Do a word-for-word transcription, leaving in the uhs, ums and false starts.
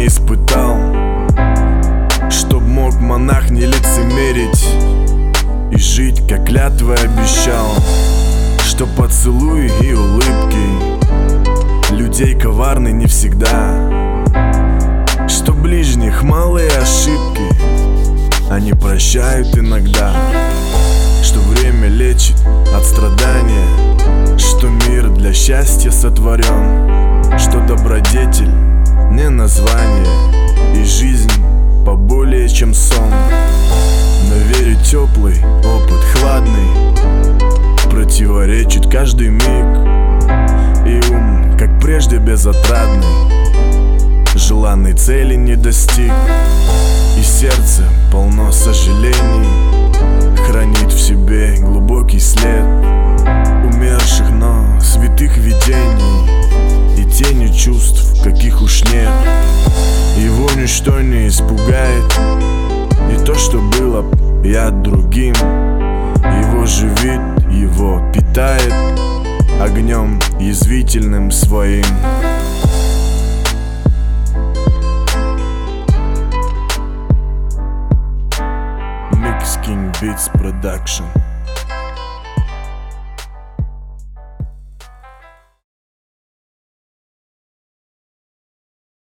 испытал, чтоб мог монах не лицемерить и жить, как клятвы обещал, что поцелуи и улыбки людей коварны не всегда, что ближних малые ошибки они прощают иногда, что время лечит от страдания, что мир для счастья сотворен, что добродетель не название и жизнь поболее, чем сон. Но верю, теплый опыт хладный противоречит каждый миг, и ум, как прежде, безотрадный желанной цели не достиг, и сердце полно сожалений хранит в себе глубокий след умерших, но святых видений и тени чувств, каких уж нет. Его ничто не испугает, и то, что было я другим, его живит, его питает огнем язвительным своим. Mix King Beats Production.